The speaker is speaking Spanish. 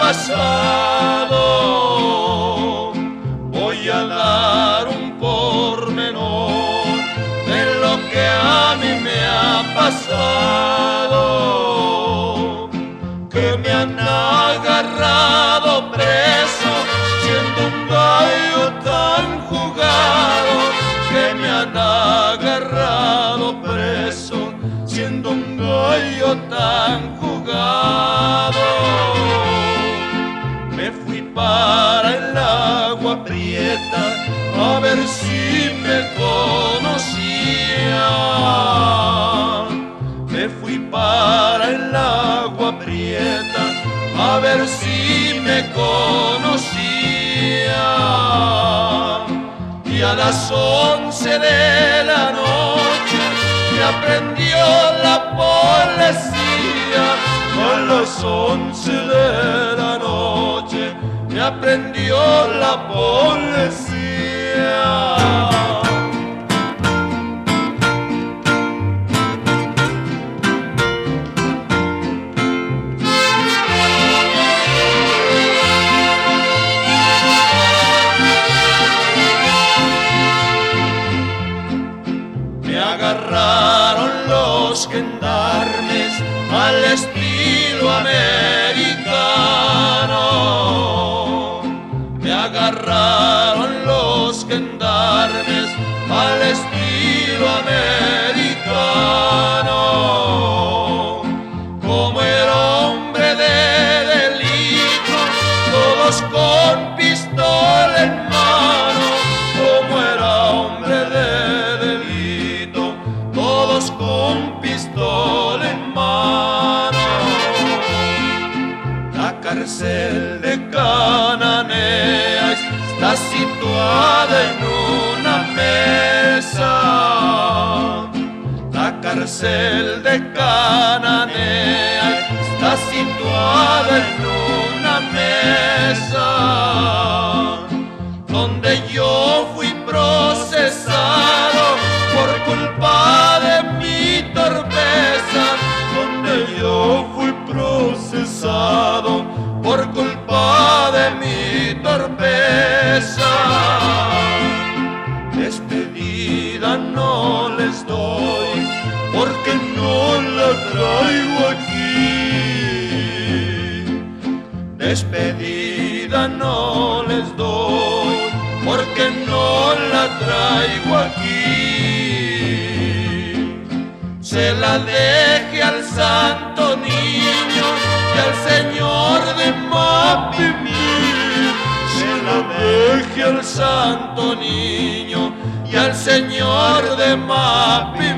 pasado. Voy a dar un pormenor de lo que a mí me ha pasado, que me han agarrado preso siendo un gallo tan jugado, que me han agarrado preso siendo un gallo tan jugado. Me fui para el agua prieta a ver si me conocían. Me fui para el agua prieta a ver si me conocían. Y a las 11 de la noche me aprendió la policía. A las 11 de la noche me aprendió la policía. Me agarraron los gendarmes al estilo americano. Me agarraron los gendarmes al estilo americano. Como era hombre de delito, todos con pistola en mano. Como era hombre de delito, todos con pistola en mano. La cárcel de Cananea está situada en una mesa. La cárcel de Cananea está situada en una mesa, donde yo fui procesado por culpa de mi torpeza, donde yo fui procesado por culpa de mi torpeza. Despedida no les doy porque no la traigo aquí. Despedida no les doy porque no la traigo aquí. Se la deje al santo niño y al señor de Mapimí. Se la deje al santo niño y al señor de Mapimí.